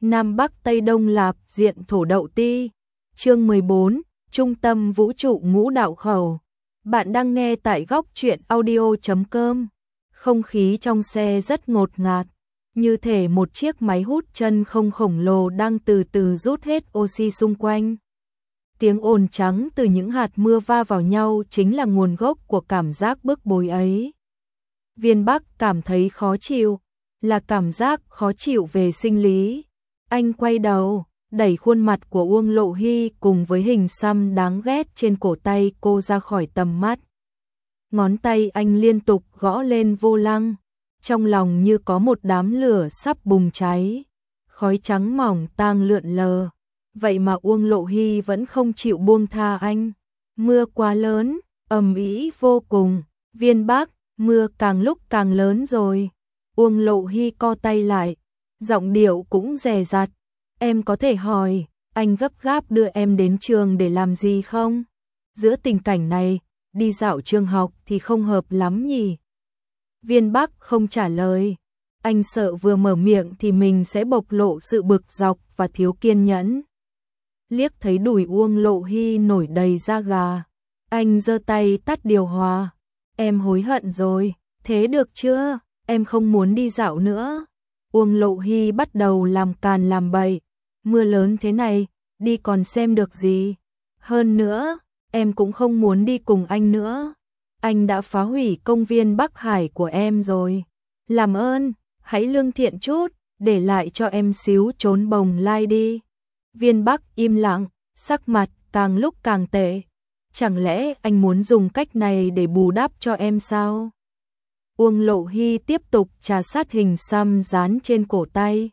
Nam Bắc Tây Đông Lạp diện thổ đậu ti. Chương 14, Trung tâm vũ trụ ngũ đạo khẩu. Bạn đang nghe tại góc truyện audio.com. Không khí trong xe rất ngột ngạt, như thể một chiếc máy hút chân không khổng lồ đang từ từ rút hết oxy xung quanh. Tiếng ồn trắng từ những hạt mưa va vào nhau chính là nguồn gốc của cảm giác bức bối ấy. Viên Bắc cảm thấy khó chịu, là cảm giác khó chịu về sinh lý. Anh quay đầu, đẩy khuôn mặt của Uông Lộ Hy cùng với hình xăm đáng ghét trên cổ tay cô ra khỏi tầm mắt. Ngón tay anh liên tục gõ lên vô lăng, trong lòng như có một đám lửa sắp bùng cháy. Khói trắng mỏng tang lượn lờ, vậy mà Uông Lộ Hy vẫn không chịu buông tha anh. Mưa quá lớn, ầm ĩ vô cùng. Viên Bắc, mưa càng lúc càng lớn rồi. Uông Lộ Hy co tay lại, giọng điệu cũng dè dặt. Em có thể hỏi, anh gấp gáp đưa em đến trường để làm gì không? Giữa tình cảnh này, đi dạo trường học thì không hợp lắm nhỉ? Viên Bắc không trả lời. Anh sợ vừa mở miệng thì mình sẽ bộc lộ sự bực dọc và thiếu kiên nhẫn. Liếc thấy đùi Uông Lộ Hy nổi đầy da gà, anh giơ tay tắt điều hòa. Em hối hận rồi, thế được chưa? Em không muốn đi dạo nữa. Uông Lộ Hy bắt đầu làm càn làm bậy. Mưa lớn thế này, đi còn xem được gì? Hơn nữa, em cũng không muốn đi cùng anh nữa. Anh đã phá hủy công viên Bắc Hải của em rồi. Làm ơn, hãy lương thiện chút, để lại cho em xíu trốn bồng lai đi. Viên Bắc im lặng, sắc mặt càng lúc càng tệ. Chẳng lẽ anh muốn dùng cách này để bù đắp cho em sao? Uông Lộ Hy tiếp tục trà sát hình xăm dán trên cổ tay.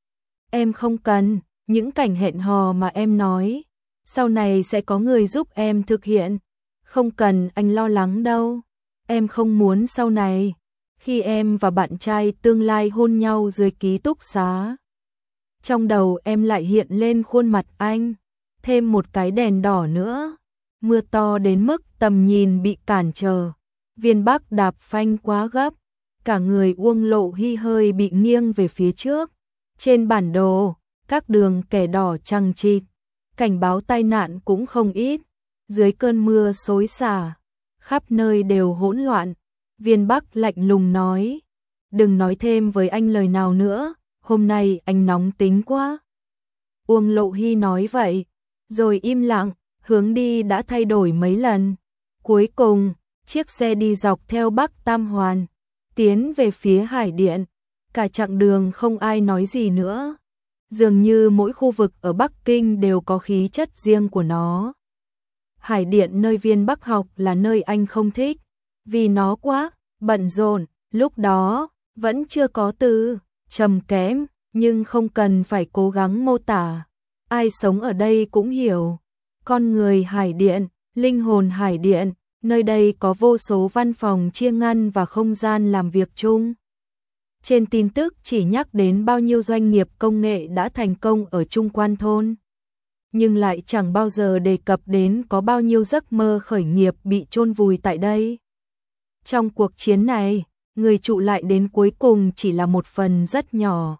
Em không cần, những cảnh hẹn hò mà em nói, sau này sẽ có người giúp em thực hiện. Không cần anh lo lắng đâu. Em không muốn sau này, khi em và bạn trai tương lai hôn nhau dưới ký túc xá, trong đầu em lại hiện lên khuôn mặt anh. Thêm một cái đèn đỏ nữa. Mưa to đến mức tầm nhìn bị cản trở. Viên Bắc đạp phanh quá gấp, cả người Uông Lộ Hy hơi bị nghiêng về phía trước. Trên bản đồ, các đường kẻ đỏ chằng chịt, cảnh báo tai nạn cũng không ít. Dưới cơn mưa xối xả, khắp nơi đều hỗn loạn. Viên Bắc lạnh lùng nói, đừng nói thêm với anh lời nào nữa, hôm nay anh nóng tính quá. Uông Lộ Hy nói vậy, rồi im lặng, hướng đi đã thay đổi mấy lần. Cuối cùng, chiếc xe đi dọc theo Bắc Tam Hoàn, tiến về phía Hải Điện. Cả chặng đường không ai nói gì nữa. Dường như mỗi khu vực ở Bắc Kinh đều có khí chất riêng của nó. Hải Điện nơi Viên Bắc học là nơi anh không thích, vì nó quá bận rộn. Lúc đó, vẫn chưa có từ trầm kém, nhưng không cần phải cố gắng mô tả. Ai sống ở đây cũng hiểu. Con người Hải Điện, linh hồn Hải Điện, nơi đây có vô số văn phòng chia ngăn và không gian làm việc chung. Trên tin tức chỉ nhắc đến bao nhiêu doanh nghiệp công nghệ đã thành công ở Trung Quan Thôn, nhưng lại chẳng bao giờ đề cập đến có bao nhiêu giấc mơ khởi nghiệp bị chôn vùi tại đây. Trong cuộc chiến này, người trụ lại đến cuối cùng chỉ là một phần rất nhỏ.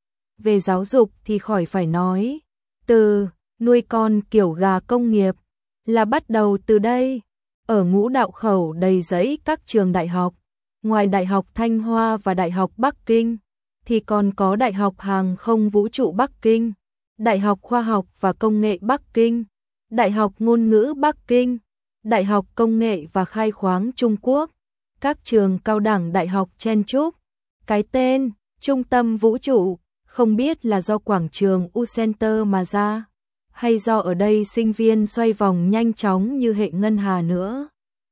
Về giáo dục thì khỏi phải nói, từ nuôi con kiểu gà công nghiệp là bắt đầu từ đây. Ở ngũ đạo khẩu đầy rẫy các trường đại học, ngoài Đại học Thanh Hoa và Đại học Bắc Kinh, thì còn có Đại học Hàng không Vũ trụ Bắc Kinh, Đại học Khoa học và Công nghệ Bắc Kinh, Đại học Ngôn ngữ Bắc Kinh, Đại học Công nghệ và Khai khoáng Trung Quốc, các trường cao đẳng đại học chen chúc. Cái tên Trung tâm vũ trụ không biết là do quảng trường U Center mà ra, hay do ở đây sinh viên xoay vòng nhanh chóng như hệ ngân hà nữa.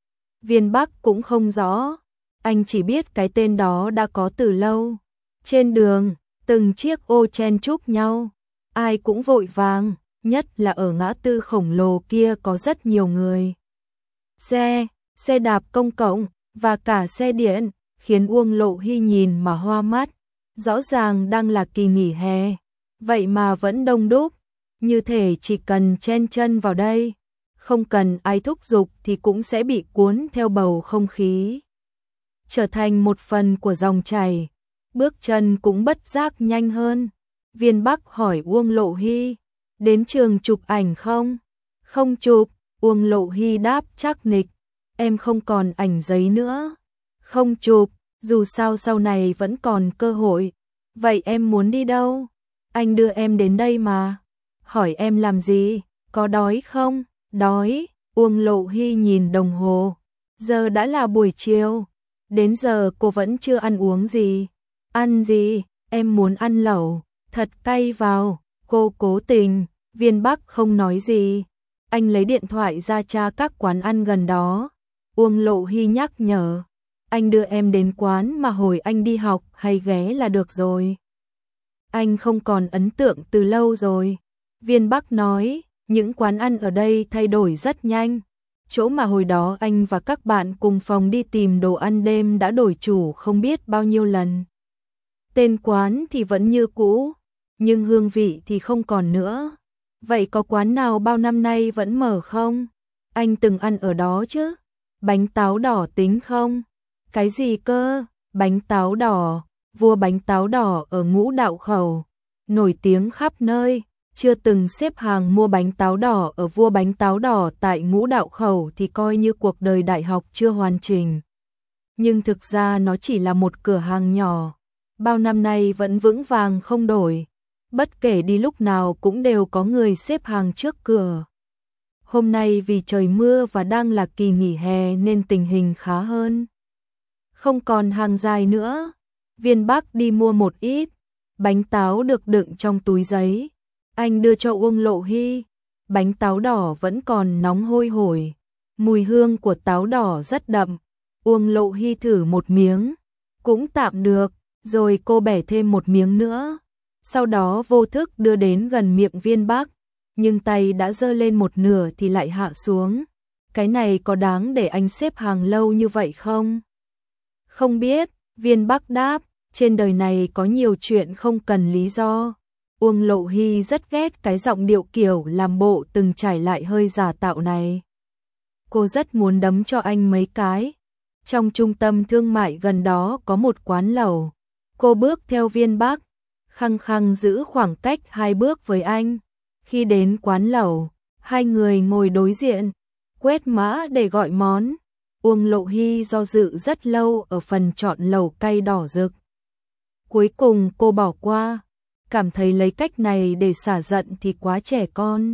Viên Bắc cũng không rõ, anh chỉ biết cái tên đó đã có từ lâu. Trên đường, từng chiếc ô chen chúc nhau, ai cũng vội vàng, nhất là ở ngã tư khổng lồ kia có rất nhiều người. Xe đạp công cộng và cả xe điện khiến Uông Lộ Hy nhìn mà hoa mắt. Rõ ràng đang là kỳ nghỉ hè, vậy mà vẫn đông đúc. Như thể chỉ cần chen chân vào đây, không cần ai thúc giục thì cũng sẽ bị cuốn theo bầu không khí, trở thành một phần của dòng chảy. Bước chân cũng bất giác nhanh hơn. Viên Bắc hỏi Uông Lộ Hy, đến trường chụp ảnh không? Không chụp, Uông Lộ Hy đáp chắc nịch, em không còn ảnh giấy nữa. Không chụp, dù sao sau này vẫn còn cơ hội. Vậy em muốn đi đâu? Anh đưa em đến đây mà. Hỏi em làm gì? Có đói không? Đói. Uông Lộ Hy nhìn đồng hồ. Giờ đã là buổi chiều. Đến giờ cô vẫn chưa ăn uống gì. Ăn gì? Em muốn ăn lẩu. Thật cay vào. Cô cố tình. Viên Bắc không nói gì. Anh lấy điện thoại ra tra các quán ăn gần đó. Uông Lộ Hy nhắc nhở. Anh đưa em đến quán mà hồi anh đi học hay ghé là được rồi. Anh không còn ấn tượng từ lâu rồi. Viên Bắc nói, những quán ăn ở đây thay đổi rất nhanh. Chỗ mà hồi đó anh và các bạn cùng phòng đi tìm đồ ăn đêm đã đổi chủ không biết bao nhiêu lần. Tên quán thì vẫn như cũ, nhưng hương vị thì không còn nữa. Vậy có quán nào bao năm nay vẫn mở không? Anh từng ăn ở đó chứ? Bánh táo đỏ tính không? Cái gì cơ? Bánh táo đỏ, vua bánh táo đỏ ở Ngũ Đạo Khẩu, nổi tiếng khắp nơi. Chưa từng xếp hàng mua bánh táo đỏ ở vua bánh táo đỏ tại Ngũ Đạo Khẩu thì coi như cuộc đời đại học chưa hoàn chỉnh. Nhưng thực ra nó chỉ là một cửa hàng nhỏ, bao năm nay vẫn vững vàng không đổi. Bất kể đi lúc nào cũng đều có người xếp hàng trước cửa. Hôm nay vì trời mưa và đang là kỳ nghỉ hè nên tình hình khá hơn. Không còn hàng dài nữa. Viên Bắc đi mua một ít. Bánh táo được đựng trong túi giấy. Anh đưa cho Uông Lộ Hy. Bánh táo đỏ vẫn còn nóng hôi hổi. Mùi hương của táo đỏ rất đậm. Uông Lộ Hy thử một miếng. Cũng tạm được. Rồi cô bẻ thêm một miếng nữa. Sau đó vô thức đưa đến gần miệng Viên Bắc. Nhưng tay đã giơ lên một nửa thì lại hạ xuống. Cái này có đáng để anh xếp hàng lâu như vậy không? Không biết, Viên Bắc đáp, trên đời này có nhiều chuyện không cần lý do. Uông Lộ Hy rất ghét cái giọng điệu kiểu làm bộ từng trải lại hơi giả tạo này. Cô rất muốn đấm cho anh mấy cái. Trong trung tâm thương mại gần đó có một quán lẩu. Cô bước theo Viên Bắc, khăng khăng giữ khoảng cách 2 bước với anh. Khi đến quán lẩu, hai người ngồi đối diện, quét mã để gọi món. Uông Lộ Hy do dự rất lâu ở phần chọn lẩu cay đỏ rực. Cuối cùng cô bỏ qua, cảm thấy lấy cách này để xả giận thì quá trẻ con.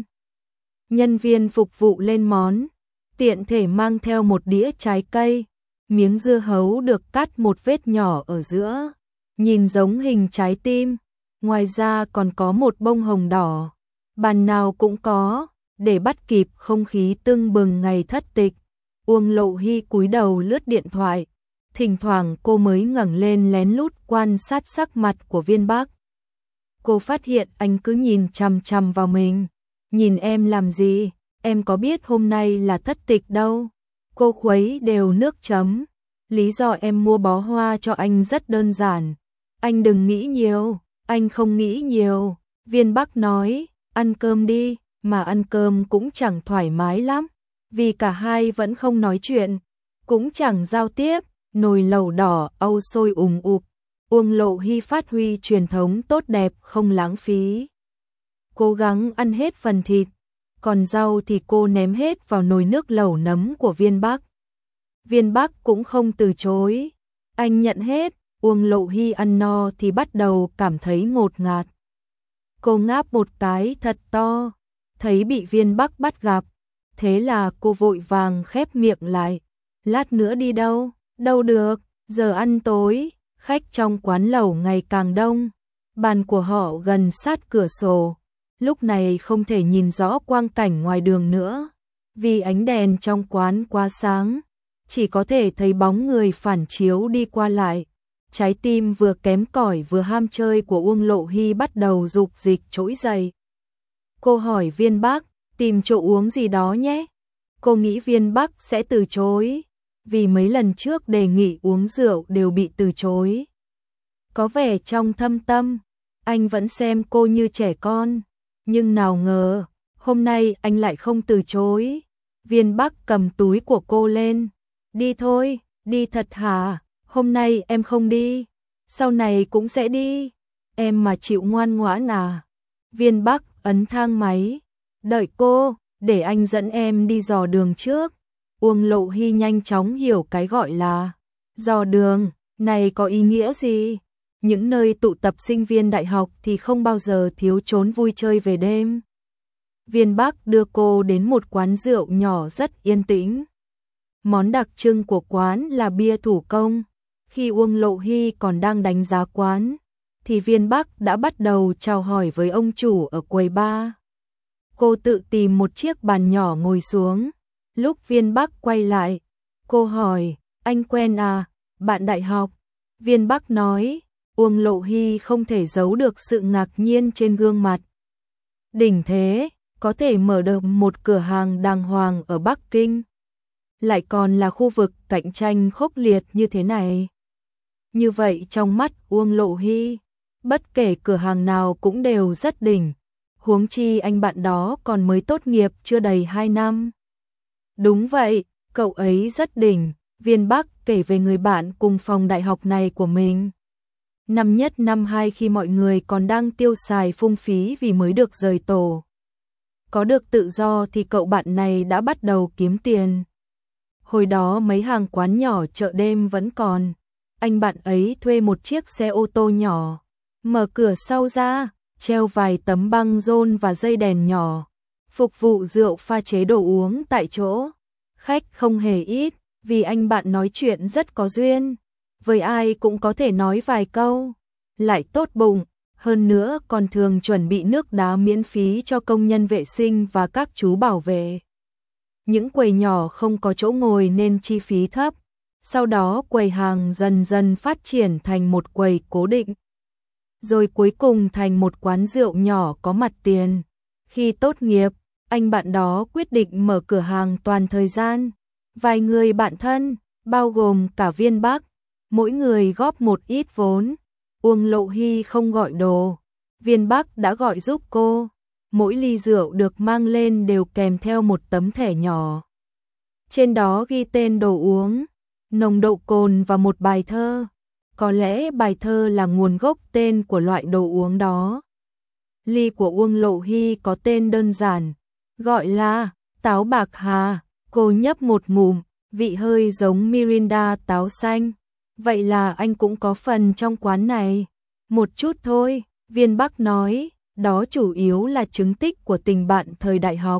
Nhân viên phục vụ lên món, tiện thể mang theo một đĩa trái cây, miếng dưa hấu được cắt một vết nhỏ ở giữa, nhìn giống hình trái tim, ngoài ra còn có một bông hồng đỏ. Bàn nào cũng có, để bắt kịp không khí tưng bừng ngày thất tịch. Uông Lộ Hy cúi đầu lướt điện thoại, thỉnh thoảng cô mới ngẩng lên lén lút quan sát sắc mặt của Viên Bắc. Cô phát hiện anh cứ nhìn chằm chằm vào mình. Nhìn em làm gì? Em có biết hôm nay là thất tịch đâu. Cô khuấy đều nước chấm. Lý do em mua bó hoa cho anh rất đơn giản. Anh đừng nghĩ nhiều. Anh không nghĩ nhiều. Viên Bắc nói, ăn cơm đi, mà ăn cơm cũng chẳng thoải mái lắm. Vì cả hai vẫn không nói chuyện, cũng chẳng giao tiếp, nồi lẩu đỏ âu sôi ùm ụp. Uông Lộ Hy phát huy truyền thống tốt đẹp không lãng phí. Cố gắng ăn hết phần thịt, còn rau thì cô ném hết vào nồi nước lẩu nấm của Viên Bắc. Viên Bắc cũng không từ chối, anh nhận hết. Uông Lộ Hy ăn no thì bắt đầu cảm thấy ngột ngạt. Cô ngáp một cái thật to, thấy bị Viên Bắc bắt gặp. Thế là cô vội vàng khép miệng lại. Lát nữa đi đâu? Đâu được, giờ ăn tối. Khách trong quán lẩu ngày càng đông. Bàn của họ gần sát cửa sổ. Lúc này không thể nhìn rõ quang cảnh ngoài đường nữa. Vì ánh đèn trong quán quá sáng. Chỉ có thể thấy bóng người phản chiếu đi qua lại. Trái tim vừa kém cỏi vừa ham chơi của Uông Lộ Hy bắt đầu dục dịch trỗi dậy. Cô hỏi Viên Bắc, tìm chỗ uống gì đó nhé. Cô nghĩ Viên Bắc sẽ từ chối, vì mấy lần trước đề nghị uống rượu đều bị từ chối. Có vẻ trong thâm tâm, anh vẫn xem cô như trẻ con, nhưng nào ngờ, hôm nay anh lại không từ chối. Viên Bắc cầm túi của cô lên. Đi thôi, đi thật hả? Hôm nay em không đi, sau này cũng sẽ đi. em mà chịu ngoan ngoãn à? Viên Bắc ấn thang máy. Đợi cô, để anh dẫn em đi dò đường trước. Uông Lộ Hy nhanh chóng hiểu cái gọi là dò đường này có ý nghĩa gì. Những nơi tụ tập sinh viên đại học thì không bao giờ thiếu trốn vui chơi về đêm. Viên Bắc đưa cô đến một quán rượu nhỏ rất yên tĩnh. Món đặc trưng của quán là bia thủ công. Khi Uông Lộ Hy còn đang đánh giá quán, thì Viên Bắc đã bắt đầu chào hỏi với ông chủ ở quầy bar. Cô tự tìm một chiếc bàn nhỏ ngồi xuống. Lúc Viên Bắc quay lại, cô hỏi, anh quen à, bạn đại học? Viên Bắc nói. Uông Lộ Hy không thể giấu được sự ngạc nhiên trên gương mặt. Đỉnh thế, có thể mở được một cửa hàng đàng hoàng ở Bắc Kinh. Lại còn là khu vực cạnh tranh khốc liệt như thế này. Như vậy trong mắt Uông Lộ Hy, bất kể cửa hàng nào cũng đều rất đỉnh. Huống chi anh bạn đó còn mới tốt nghiệp chưa đầy 2 năm. Đúng vậy, cậu ấy rất đỉnh. Viên Bắc kể về người bạn cùng phòng đại học này của mình. Năm nhất năm hai khi mọi người còn đang tiêu xài phung phí vì mới được rời tổ. Có được tự do thì cậu bạn này đã bắt đầu kiếm tiền. Hồi đó mấy hàng quán nhỏ chợ đêm vẫn còn. Anh bạn ấy thuê một chiếc xe ô tô nhỏ, mở cửa sau ra, treo vài tấm băng rôn và dây đèn nhỏ, phục vụ rượu pha chế đồ uống tại chỗ. Khách không hề ít, vì anh bạn nói chuyện rất có duyên, với ai cũng có thể nói vài câu, lại tốt bụng, hơn nữa còn thường chuẩn bị nước đá miễn phí cho công nhân vệ sinh và các chú bảo vệ. Những quầy nhỏ không có chỗ ngồi nên chi phí thấp, sau đó quầy hàng dần dần phát triển thành một quầy cố định, rồi cuối cùng thành một quán rượu nhỏ có mặt tiền. Khi tốt nghiệp, anh bạn đó quyết định mở cửa hàng toàn thời gian. Vài người bạn thân, bao gồm cả Viên Bắc, mỗi người góp một ít vốn. Uông Lộ Hy không gọi đồ, Viên Bắc đã gọi giúp cô. Mỗi ly rượu được mang lên đều kèm theo một tấm thẻ nhỏ. Trên đó ghi tên đồ uống, nồng độ cồn và một bài thơ. Có lẽ bài thơ là nguồn gốc tên của loại đồ uống đó. Ly của Uông Lộ Hy có tên đơn giản, gọi là táo bạc hà. Cô nhấp một ngụm, vị hơi giống Mirinda táo xanh. Vậy là anh cũng có phần trong quán này. Một chút thôi, Viên Bắc nói, đó chủ yếu là chứng tích của tình bạn thời đại học.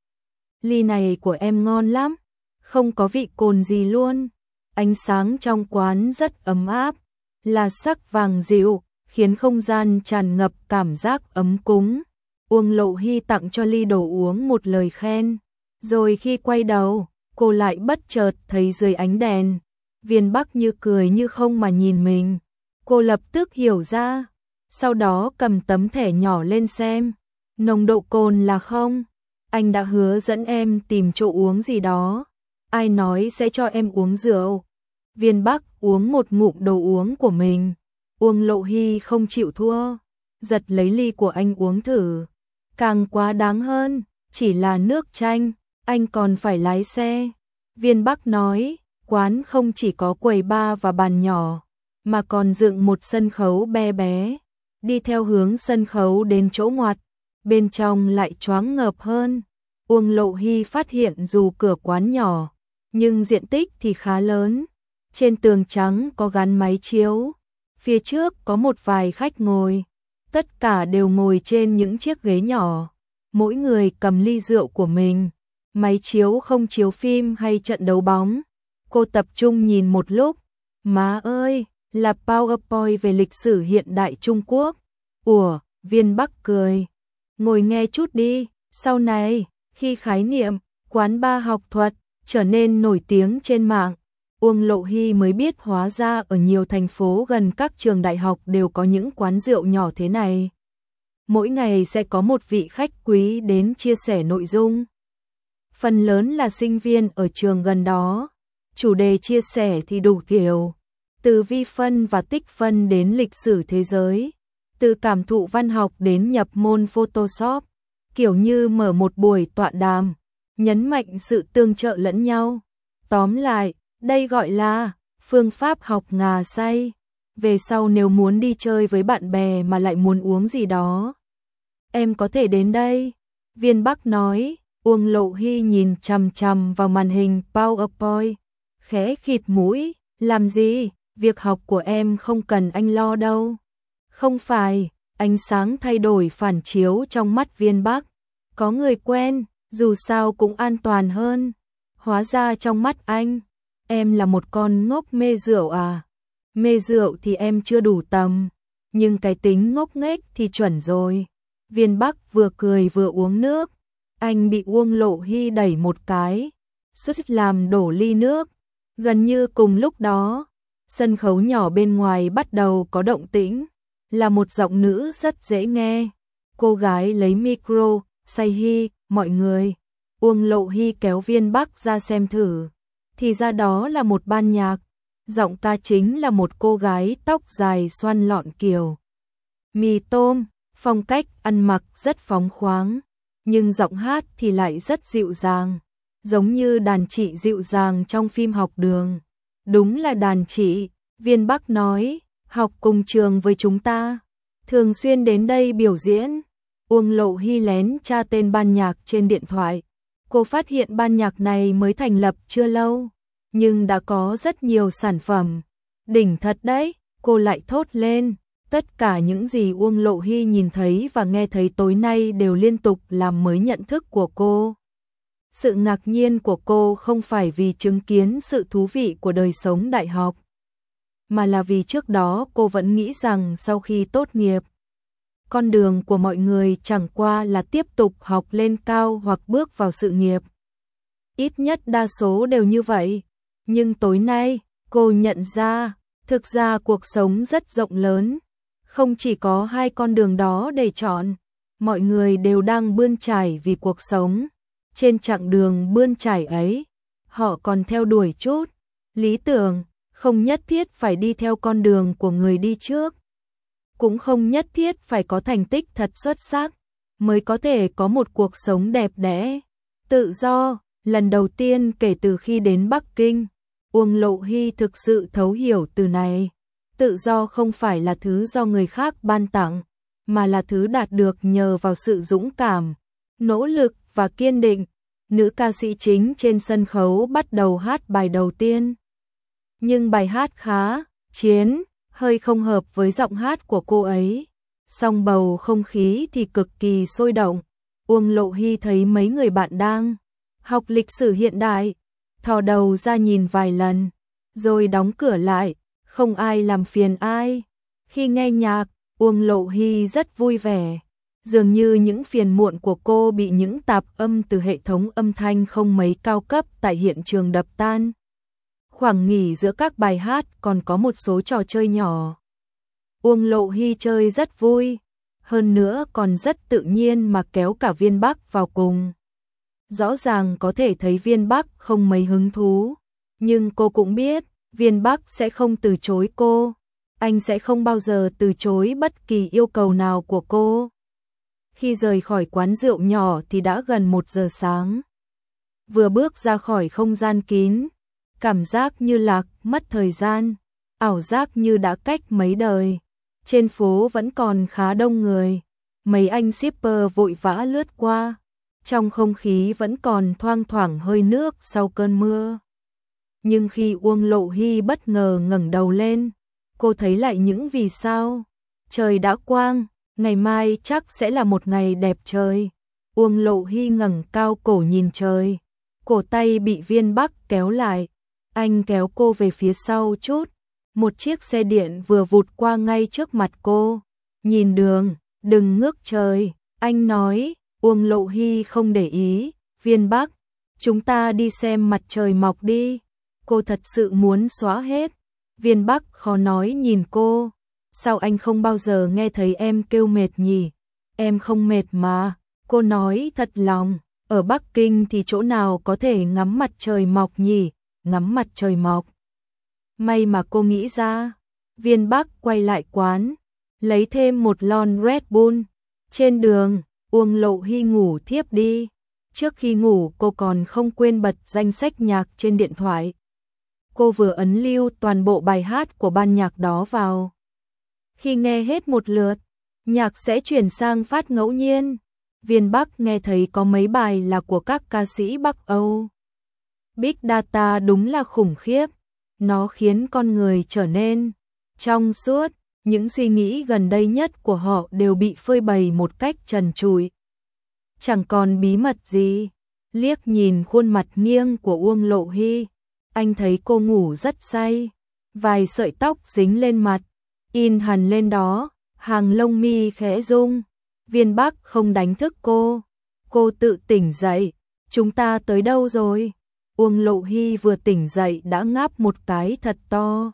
Ly này của em ngon lắm, không có vị cồn gì luôn. Ánh sáng trong quán rất ấm áp, là sắc vàng dịu, khiến không gian tràn ngập cảm giác ấm cúng. Uông Lộ Hy tặng cho ly đồ uống một lời khen, rồi khi quay đầu, cô lại bất chợt thấy dưới ánh đèn, Viên Bắc như cười như không mà nhìn mình. Cô lập tức hiểu ra, sau đó cầm tấm thẻ nhỏ lên xem. Nồng độ cồn là không, anh đã hứa dẫn em tìm chỗ uống gì đó. Ai nói sẽ cho em uống rượu? Viên Bắc uống một ngụm đồ uống của mình. Uông Lộ Hy không chịu thua, giật lấy ly của anh uống thử. Càng quá đáng hơn, chỉ là nước chanh, anh còn phải lái xe. Viên Bắc nói, quán không chỉ có quầy bar và bàn nhỏ, mà còn dựng một sân khấu bé bé. Đi theo hướng sân khấu đến chỗ ngoặt, bên trong lại choáng ngợp hơn. Uông Lộ Hy phát hiện dù cửa quán nhỏ, nhưng diện tích thì khá lớn. Trên tường trắng có gắn máy chiếu, phía trước có một vài khách ngồi, tất cả đều ngồi trên những chiếc ghế nhỏ, mỗi người cầm ly rượu của mình. Máy chiếu không chiếu phim hay trận đấu bóng. Cô tập trung nhìn một lúc, má ơi, là PowerPoint về lịch sử hiện đại Trung Quốc. Ủa, Viên Bắc cười, ngồi nghe chút đi, sau này, khi khái niệm quán bar học thuật trở nên nổi tiếng trên mạng, Uông Lộ Hy mới biết hóa ra ở nhiều thành phố gần các trường đại học đều có những quán rượu nhỏ thế này. Mỗi ngày sẽ có một vị khách quý đến chia sẻ nội dung. Phần lớn là sinh viên ở trường gần đó. Chủ đề chia sẻ thì đủ kiểu, từ vi phân và tích phân đến lịch sử thế giới, từ cảm thụ văn học đến nhập môn Photoshop, kiểu như mở một buổi tọa đàm, nhấn mạnh sự tương trợ lẫn nhau. Tóm lại, đây gọi là phương pháp học ngà say. về sau nếu muốn đi chơi với bạn bè mà lại muốn uống gì đó, em có thể đến đây. Viên Bắc nói. Uông Lộ Hy nhìn chằm chằm vào màn hình PowerPoint, khẽ khịt mũi, làm gì, việc học của em không cần anh lo đâu. Không phải, ánh sáng thay đổi phản chiếu trong mắt Viên Bắc, có người quen, dù sao cũng an toàn hơn. Hóa ra trong mắt anh, em là một con ngốc mê rượu à? Mê rượu thì em chưa đủ tầm, nhưng cái tính ngốc nghếch thì chuẩn rồi. Viên Bắc vừa cười vừa uống nước, anh bị Uông Lộ Hy đẩy một cái, suýt làm đổ ly nước. Gần như cùng lúc đó, sân khấu nhỏ bên ngoài bắt đầu có động tĩnh, là một giọng nữ rất dễ nghe. Cô gái lấy micro, say hi, mọi người. Uông Lộ Hy kéo Viên Bắc ra xem thử, thì ra đó là một ban nhạc. Giọng ca chính là một cô gái tóc dài xoăn lọn kiểu mì tôm, phong cách ăn mặc rất phóng khoáng, nhưng giọng hát thì lại rất dịu dàng, giống như đàn chị dịu dàng trong phim học đường. Đúng là đàn chị, Viên Bắc nói, học cùng trường với chúng ta, thường xuyên đến đây biểu diễn. Uông Lộ Hy lén tra tên ban nhạc trên điện thoại. Cô phát hiện ban nhạc này mới thành lập chưa lâu, nhưng đã có rất nhiều sản phẩm. Đỉnh thật đấy, cô lại thốt lên. Tất cả những gì Uông Lộ Hy nhìn thấy và nghe thấy tối nay đều liên tục làm mới nhận thức của cô. Sự ngạc nhiên của cô không phải vì chứng kiến sự thú vị của đời sống đại học, mà là vì trước đó cô vẫn nghĩ rằng sau khi tốt nghiệp, con đường của mọi người chẳng qua là tiếp tục học lên cao hoặc bước vào sự nghiệp. Ít nhất đa số đều như vậy. Nhưng tối nay, cô nhận ra, thực ra cuộc sống rất rộng lớn. Không chỉ có hai con đường đó để chọn, mọi người đều đang bươn trải vì cuộc sống. Trên chặng đường bươn trải ấy, họ còn theo đuổi chút lý tưởng, không nhất thiết phải đi theo con đường của người đi trước. Cũng không nhất thiết phải có thành tích thật xuất sắc mới có thể có một cuộc sống đẹp đẽ, tự do. Lần đầu tiên kể từ khi đến Bắc Kinh, Uông Lộ Hy thực sự thấu hiểu từ này. Tự do không phải là thứ do người khác ban tặng, mà là thứ đạt được nhờ vào sự dũng cảm, nỗ lực và kiên định. Nữ ca sĩ chính trên sân khấu bắt đầu hát bài đầu tiên. Nhưng bài hát khá chiến, hơi không hợp với giọng hát của cô ấy. Song bầu không khí thì cực kỳ sôi động. Uông Lộ Hy thấy mấy người bạn đang học lịch sử hiện đại, thò đầu ra nhìn vài lần, rồi đóng cửa lại, không ai làm phiền ai. Khi nghe nhạc, Uông Lộ Hy rất vui vẻ, dường như những phiền muộn của cô bị những tạp âm từ hệ thống âm thanh không mấy cao cấp tại hiện trường đập tan. Khoảng nghỉ giữa các bài hát còn có một số trò chơi nhỏ. Uông Lộ Hy chơi rất vui, hơn nữa còn rất tự nhiên mà kéo cả Viên Bắc vào cùng. Rõ ràng có thể thấy Viên Bắc không mấy hứng thú, nhưng cô cũng biết Viên Bắc sẽ không từ chối cô. Anh sẽ không bao giờ từ chối bất kỳ yêu cầu nào của cô. Khi rời khỏi quán rượu nhỏ thì đã gần 1 giờ sáng. Vừa bước ra khỏi không gian kín, cảm giác như lạc mất thời gian, ảo giác như đã cách mấy đời. Trên phố vẫn còn khá đông người, mấy anh shipper vội vã lướt qua. Trong không khí vẫn còn thoang thoảng hơi nước sau cơn mưa. Nhưng khi Uông Lộ Hy bất ngờ ngẩng đầu lên, cô thấy lại những vì sao. Trời đã quang, ngày mai chắc sẽ là một ngày đẹp trời. Uông Lộ Hy ngẩng cao cổ nhìn trời, cổ tay bị Viên Bắc kéo lại. Anh kéo cô về phía sau chút. Một chiếc xe điện vừa vụt qua ngay trước mặt cô. Nhìn đường, đừng ngước trời, anh nói. Uông Lộ Hy không để ý. Viên Bắc, chúng ta đi xem mặt trời mọc đi. Cô thật sự muốn xóa hết. Viên Bắc khó nói nhìn cô. Sao anh không bao giờ nghe thấy em kêu mệt nhỉ? Em không mệt mà. Cô nói thật lòng. Ở Bắc Kinh thì chỗ nào có thể ngắm mặt trời mọc nhỉ? Ngắm mặt trời mọc. May mà cô nghĩ ra. Viên Bắc quay lại quán, lấy thêm một lon Red Bull. Trên đường, Uông Lộ Hy ngủ thiếp đi. Trước khi ngủ cô còn không quên bật danh sách nhạc trên điện thoại. Cô vừa ấn lưu toàn bộ bài hát của ban nhạc đó vào. Khi nghe hết một lượt, nhạc sẽ chuyển sang phát ngẫu nhiên. Viên Bắc nghe thấy có mấy bài là của các ca sĩ Bắc Âu. Big Data đúng là khủng khiếp. Nó khiến con người trở nên trong suốt. Những suy nghĩ gần đây nhất của họ đều bị phơi bày một cách trần trụi. Chẳng còn bí mật gì. Liếc nhìn khuôn mặt nghiêng của Uông Lộ Hy, anh thấy cô ngủ rất say. Vài sợi tóc dính lên mặt, in hằn lên đó, hàng lông mi khẽ rung. Viên Bắc không đánh thức cô. Cô tự tỉnh dậy. Chúng ta tới đâu rồi? Uông Lộ Hy vừa tỉnh dậy đã ngáp một cái thật to.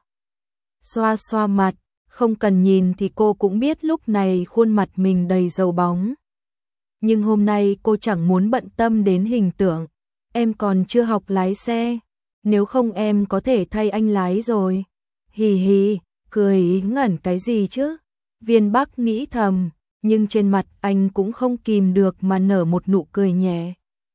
Xoa xoa mặt, không cần nhìn thì cô cũng biết lúc này khuôn mặt mình đầy dầu bóng. Nhưng hôm nay cô chẳng muốn bận tâm đến hình tượng. Em còn chưa học lái xe, nếu không em có thể thay anh lái rồi. Hì hì, cười ý ngẩn cái gì chứ? Viên Bắc nghĩ thầm, nhưng trên mặt anh cũng không kìm được mà nở một nụ cười nhẹ.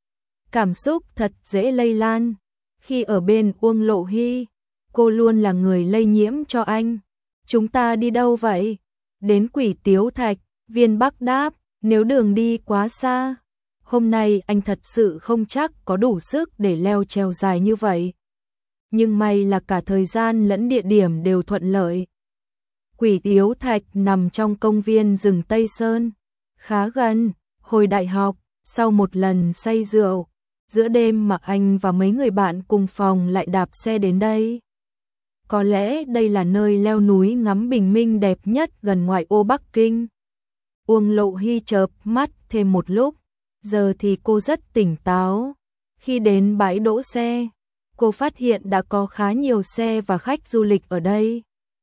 Cảm xúc thật dễ lây lan. Khi ở bên Uông Lộ Hy, cô luôn là người lây nhiễm cho anh. Chúng ta đi đâu vậy? Đến Quỷ Tiếu Thạch. Viên Bắc đáp, nếu đường đi quá xa. Hôm nay anh thật sự không chắc có đủ sức để leo trèo dài như vậy. Nhưng may là cả thời gian lẫn địa điểm đều thuận lợi. Quỷ Tiếu Thạch nằm trong công viên rừng Tây Sơn. Khá gần. Hồi đại học, sau một lần say rượu, giữa đêm mà anh và mấy người bạn cùng phòng lại đạp xe đến đây. Có lẽ đây là nơi leo núi ngắm bình minh đẹp nhất gần ngoại ô Bắc Kinh. Uông Lộ Hy chợp mắt thêm một lúc. Giờ thì cô rất tỉnh táo. Khi đến bãi đỗ xe, cô phát hiện đã có khá nhiều xe và khách du lịch ở đây.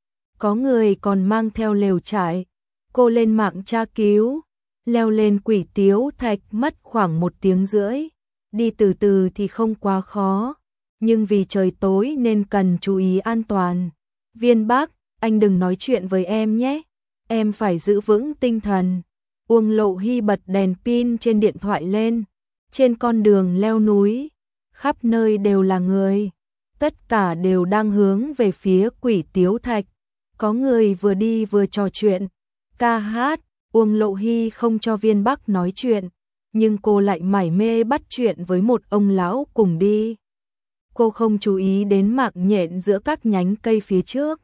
Có người còn mang theo lều trại. Cô lên mạng tra cứu. Leo lên Quỷ Tiếu Thạch mất khoảng 1 tiếng rưỡi. Đi từ từ thì không quá khó, nhưng vì trời tối nên cần chú ý an toàn. Viên Bắc, anh đừng nói chuyện với em nhé. Em phải giữ vững tinh thần. Uông Lộ Hy bật đèn pin trên điện thoại lên. Trên con đường leo núi, khắp nơi đều là người. Tất cả đều đang hướng về phía Quỷ Tiếu Thạch. Có người vừa đi vừa trò chuyện, ca hát. Uông Lộ Hy không cho Viên Bắc nói chuyện, nhưng cô lại mải mê bắt chuyện với một ông lão cùng đi. Cô không chú ý đến mạng nhện giữa các nhánh cây phía trước.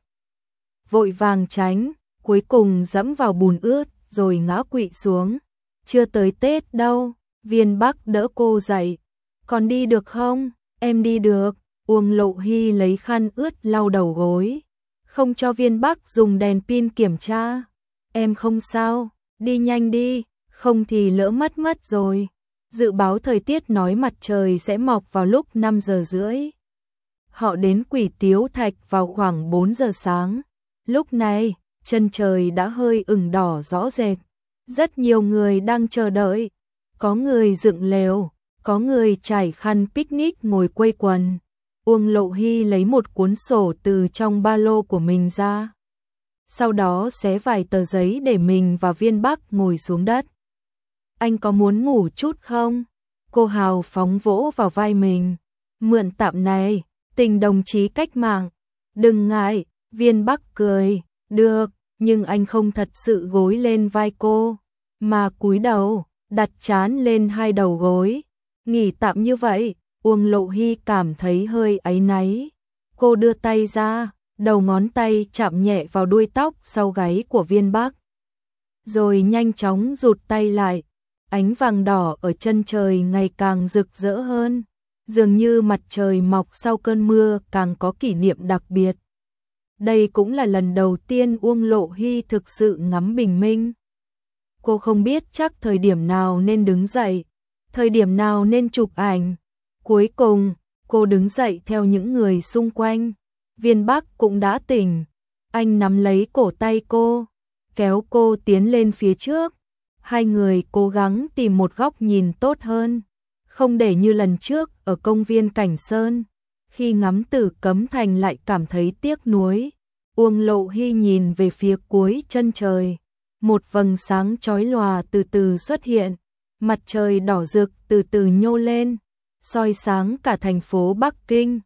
Vội vàng tránh, cuối cùng dẫm vào bùn ướt rồi ngã quỵ xuống. Chưa tới Tết đâu. Viên Bắc đỡ cô dậy. Còn đi được không? Em đi được. Uông Lộ Hy lấy khăn ướt lau đầu gối, không cho Viên Bắc dùng đèn pin kiểm tra. Em không sao, đi nhanh đi, không thì lỡ mất rồi. Dự báo thời tiết nói mặt trời sẽ mọc vào lúc 5 giờ rưỡi. Họ đến Quỷ Tiếu Thạch vào khoảng 4 giờ sáng. Lúc này, chân trời đã hơi ửng đỏ rõ rệt. Rất nhiều người đang chờ đợi. Có người dựng lều, có người trải khăn picnic ngồi quây quần. Uông Lộ Hy lấy một cuốn sổ từ trong ba lô của mình ra. Sau đó xé vài tờ giấy để mình và Viên Bắc ngồi xuống đất. Anh có muốn ngủ chút không? Cô hào phóng vỗ vào vai mình. Mượn tạm này, tình đồng chí cách mạng. Đừng ngại, Viên Bắc cười. Được, nhưng anh không thật sự gối lên vai cô, mà cúi đầu, đặt trán lên hai đầu gối. Nghỉ tạm như vậy, Uông Lộ Hy cảm thấy hơi áy náy. Cô đưa tay ra, đầu ngón tay chạm nhẹ vào đuôi tóc sau gáy của Viên Bắc. Rồi nhanh chóng rụt tay lại. Ánh vàng đỏ ở chân trời ngày càng rực rỡ hơn. Dường như mặt trời mọc sau cơn mưa càng có kỷ niệm đặc biệt. Đây cũng là lần đầu tiên Uông Lộ Hy thực sự ngắm bình minh. Cô không biết chắc thời điểm nào nên đứng dậy, thời điểm nào nên chụp ảnh. Cuối cùng, cô đứng dậy theo những người xung quanh. Viên Bắc cũng đã tỉnh. Anh nắm lấy cổ tay cô, kéo cô tiến lên phía trước. Hai người cố gắng tìm một góc nhìn tốt hơn, không để như lần trước ở công viên Cảnh Sơn. Khi ngắm Tử Cấm Thành lại cảm thấy tiếc nuối. Uông Lộ Hy nhìn về phía cuối chân trời. Một vầng sáng chói lòa từ từ xuất hiện. Mặt trời đỏ rực từ từ nhô lên, soi sáng cả thành phố Bắc Kinh.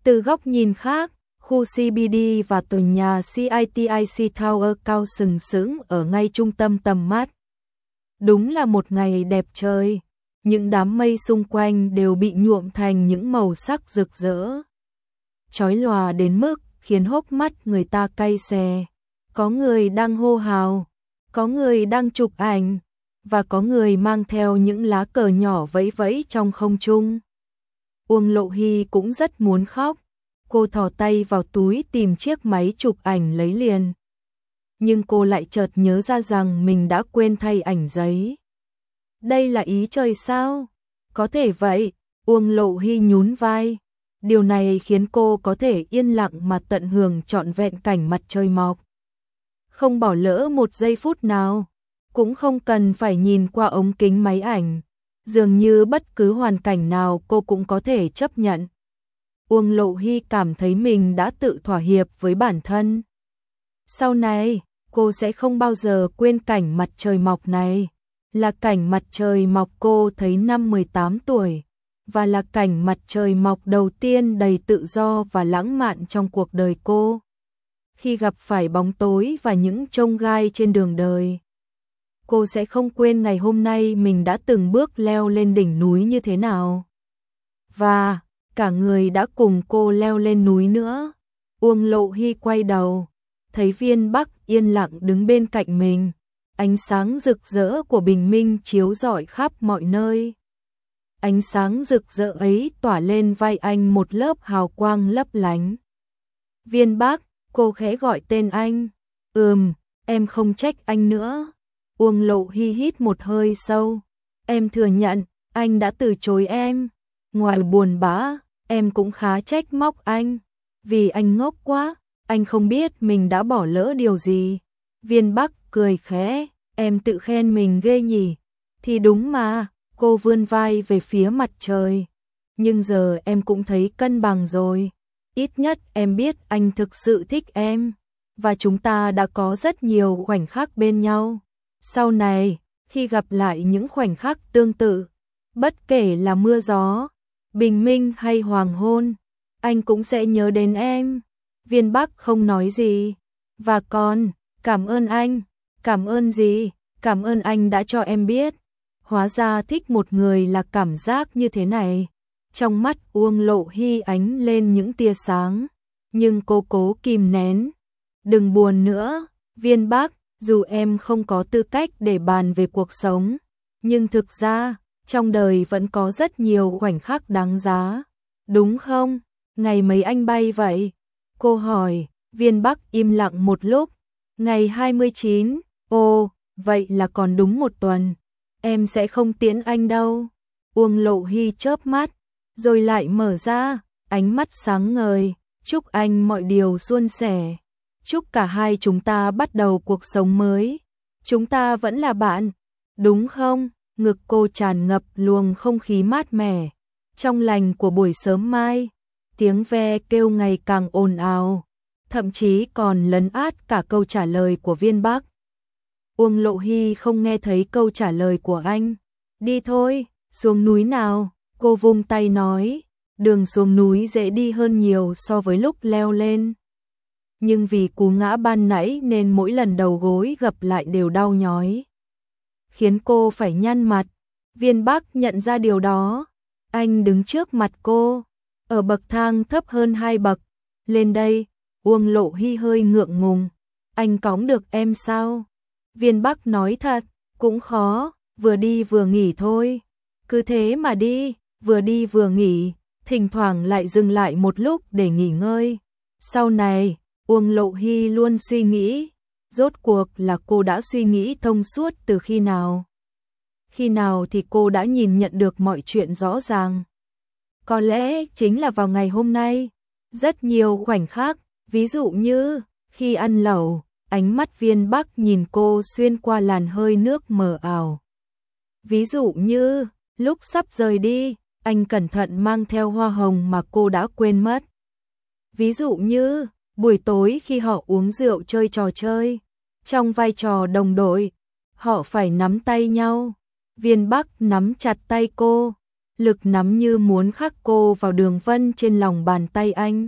Từ góc nhìn khác, khu CBD và tòa nhà CITIC Tower cao sừng sững ở ngay trung tâm tầm mắt. Đúng là một ngày đẹp trời, những đám mây xung quanh đều bị nhuộm thành những màu sắc rực rỡ. Chói lòa đến mức khiến hốc mắt người ta cay xè. Có người đang hô hào, có người đang chụp ảnh, và có người mang theo những lá cờ nhỏ vẫy vẫy trong không trung. Uông Lộ Hy cũng rất muốn khóc, cô thò tay vào túi tìm chiếc máy chụp ảnh lấy liền. Nhưng cô lại chợt nhớ ra rằng mình đã quên thay ảnh giấy. Đây là ý trời sao? Có thể vậy, Uông Lộ Hy nhún vai. Điều này khiến cô có thể yên lặng mà tận hưởng trọn vẹn cảnh mặt trời mọc. Không bỏ lỡ một giây phút nào, cũng không cần phải nhìn qua ống kính máy ảnh. Dường như bất cứ hoàn cảnh nào cô cũng có thể chấp nhận. Uông Lộ Hy cảm thấy mình đã tự thỏa hiệp với bản thân. Sau này, cô sẽ không bao giờ quên cảnh mặt trời mọc này. Là cảnh mặt trời mọc cô thấy năm 18 tuổi. Và là cảnh mặt trời mọc đầu tiên đầy tự do và lãng mạn trong cuộc đời cô. Khi gặp phải bóng tối và những chông gai trên đường đời, cô sẽ không quên ngày hôm nay mình đã từng bước leo lên đỉnh núi như thế nào. Và cả người đã cùng cô leo lên núi nữa. Uông Lộ Hy quay đầu, thấy Viên Bắc yên lặng đứng bên cạnh mình. Ánh sáng rực rỡ của bình minh chiếu rọi khắp mọi nơi. Ánh sáng rực rỡ ấy tỏa lên vai anh một lớp hào quang lấp lánh. Viên Bắc, cô khẽ gọi tên anh. Em không trách anh nữa. Uông Lộ Hy hít một hơi sâu. Em thừa nhận, anh đã từ chối em. Ngoài buồn bã, em cũng khá trách móc anh. Vì anh ngốc quá, anh không biết mình đã bỏ lỡ điều gì. Viên Bắc cười khẽ, em tự khen mình ghê nhỉ. Thì đúng mà, cô vươn vai về phía mặt trời. Nhưng giờ em cũng thấy cân bằng rồi. Ít nhất em biết anh thực sự thích em. Và chúng ta đã có rất nhiều khoảnh khắc bên nhau. Sau này, khi gặp lại những khoảnh khắc tương tự, bất kể là mưa gió, bình minh hay hoàng hôn, anh cũng sẽ nhớ đến em. Viên Bắc không nói gì. Và còn, cảm ơn anh. Cảm ơn gì? Cảm ơn anh đã cho em biết. Hóa ra thích một người là cảm giác như thế này. Trong mắt Uông Lộ Hy ánh lên những tia sáng, nhưng cô cố kìm nén. Đừng buồn nữa, Viên Bắc, dù em không có tư cách để bàn về cuộc sống, nhưng thực ra, trong đời vẫn có rất nhiều khoảnh khắc đáng giá. Đúng không? Ngày mấy anh bay vậy? Cô hỏi. Viên Bắc im lặng một lúc. Ngày 29, ồ, vậy là còn đúng một tuần. Em sẽ không tiễn anh đâu. Uông Lộ Hy chớp mắt, rồi lại mở ra, ánh mắt sáng ngời. Chúc anh mọi điều suôn sẻ. Chúc cả hai chúng ta bắt đầu cuộc sống mới. Chúng ta vẫn là bạn, đúng không? Ngực cô tràn ngập luồng không khí mát mẻ, trong lành của buổi sớm mai. Tiếng ve kêu ngày càng ồn ào, thậm chí còn lấn át cả câu trả lời của Viên Bắc. Uông Lộ Hy không nghe thấy câu trả lời của anh. Đi thôi, xuống núi nào, cô vung tay nói. Đường xuống núi dễ đi hơn nhiều so với lúc leo lên. Nhưng vì cú ngã ban nãy nên mỗi lần đầu gối gập lại đều đau nhói, khiến cô phải nhăn mặt. Viên Bắc nhận ra điều đó. Anh đứng trước mặt cô, ở bậc thang thấp hơn 2 bậc. Lên đây. Uông Lộ Hy hơi ngượng ngùng. Anh cõng được em sao? Viên Bắc nói thật, cũng khó, vừa đi vừa nghỉ thôi. Cứ thế mà đi, vừa đi vừa nghỉ, thỉnh thoảng lại dừng lại một lúc để nghỉ ngơi. Sau này, Uông Lộ Hy luôn suy nghĩ, rốt cuộc là cô đã suy nghĩ thông suốt từ khi nào? Khi nào thì cô đã nhìn nhận được mọi chuyện rõ ràng? Có lẽ chính là vào ngày hôm nay. Rất nhiều khoảnh khắc, ví dụ như khi ăn lẩu, ánh mắt Viên Bắc nhìn cô xuyên qua làn hơi nước mờ ảo. Ví dụ như lúc sắp rời đi, anh cẩn thận mang theo hoa hồng mà cô đã quên mất. Ví dụ như buổi tối khi họ uống rượu chơi trò chơi, trong vai trò đồng đội, họ phải nắm tay nhau. Viên Bắc nắm chặt tay cô, lực nắm như muốn khắc cô vào đường vân trên lòng bàn tay anh.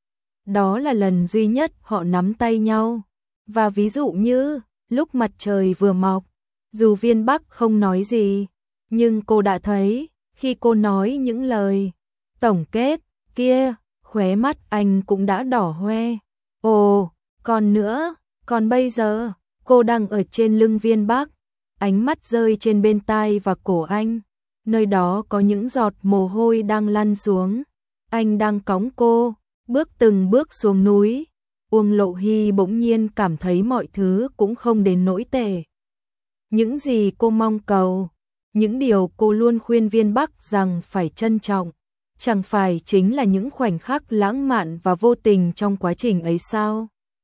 Đó là lần duy nhất họ nắm tay nhau. Và ví dụ như, lúc mặt trời vừa mọc, dù Viên Bắc không nói gì, nhưng cô đã thấy, khi cô nói những lời tổng kết kia, khóe mắt anh cũng đã đỏ hoe. Ồ, còn nữa, còn bây giờ, cô đang ở trên lưng Viên Bắc, ánh mắt rơi trên bên tai và cổ anh, nơi đó có những giọt mồ hôi đang lăn xuống. Anh đang cõng cô, bước từng bước xuống núi. Uông Lộ Hy bỗng nhiên cảm thấy mọi thứ cũng không đến nỗi tệ. Những gì cô mong cầu, những điều cô luôn khuyên Viên Bắc rằng phải trân trọng, chẳng phải chính là những khoảnh khắc lãng mạn và vô tình trong quá trình ấy sao?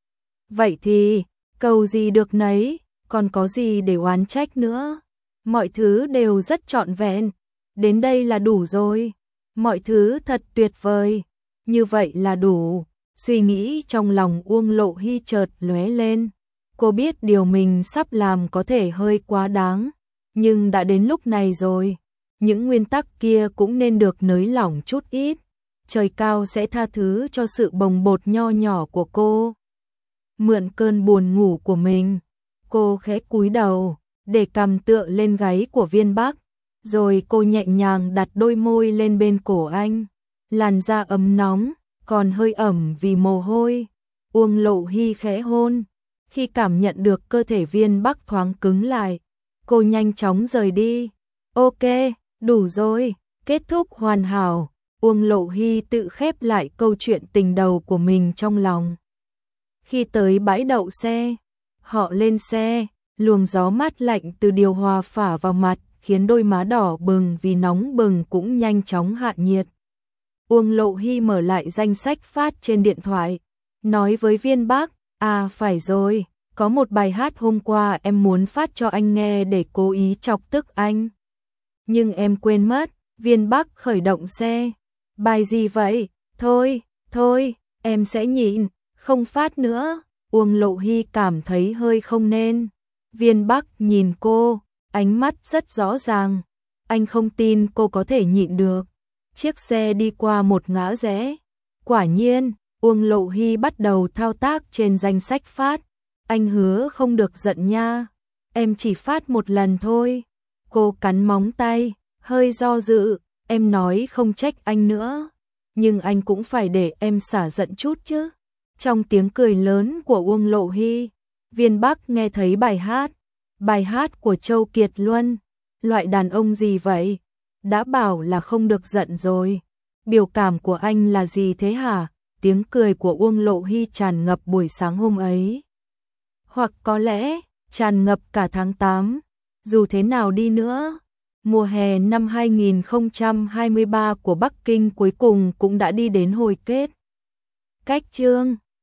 Vậy thì, cầu gì được nấy, còn có gì để oán trách nữa? Mọi thứ đều rất trọn vẹn, đến đây là đủ rồi. Mọi thứ thật tuyệt vời, như vậy là đủ. Suy nghĩ trong lòng Uông Lộ Hy chợt lóe lên. Cô biết điều mình sắp làm có thể hơi quá đáng, nhưng đã đến lúc này rồi, những nguyên tắc kia cũng nên được nới lỏng chút ít. Trời cao sẽ tha thứ cho sự bồng bột nho nhỏ của cô. Mượn cơn buồn ngủ của mình, cô khẽ cúi đầu, để cằm tựa lên gáy của Viên Bắc, rồi cô nhẹ nhàng đặt đôi môi lên bên cổ anh. Làn da ấm nóng, còn hơi ẩm vì mồ hôi. Uông Lộ Hy khẽ hôn. Khi cảm nhận được cơ thể Viên Bắc thoáng cứng lại, cô nhanh chóng rời đi. Ok, đủ rồi, kết thúc hoàn hảo. Uông Lộ Hy tự khép lại câu chuyện tình đầu của mình trong lòng. Khi tới bãi đậu xe, họ lên xe, luồng gió mát lạnh từ điều hòa phả vào mặt, khiến đôi má đỏ bừng vì nóng bừng cũng nhanh chóng hạ nhiệt. Uông Lộ Hy mở lại danh sách phát trên điện thoại, nói với Viên Bắc, à phải rồi, có một bài hát hôm qua em muốn phát cho anh nghe để cố ý chọc tức anh. Nhưng em quên mất. Viên Bắc khởi động xe. Bài gì vậy? Thôi, em sẽ nhịn, không phát nữa. Uông Lộ Hy cảm thấy hơi không nên. Viên Bắc nhìn cô, ánh mắt rất rõ ràng. Anh không tin cô có thể nhịn được. Chiếc xe đi qua một ngã rẽ. Quả nhiên, Uông Lộ Hy bắt đầu thao tác trên danh sách phát. Anh hứa không được giận nha. Em chỉ phát một lần thôi. Cô cắn móng tay, hơi do dự. Em nói không trách anh nữa, nhưng anh cũng phải để em xả giận chút chứ. Trong tiếng cười lớn của Uông Lộ Hy, Viên Bắc nghe thấy bài hát của Châu Kiệt Luân. Loại đàn ông gì vậy? Đã bảo là không được giận rồi. Biểu cảm của anh là gì thế hả? Tiếng cười của Uông Lộ Hy tràn ngập buổi sáng hôm ấy. Hoặc có lẽ, tràn ngập cả tháng 8. Dù thế nào đi nữa, mùa hè năm 2023 của Bắc Kinh cuối cùng cũng đã đi đến hồi kết. Cách chương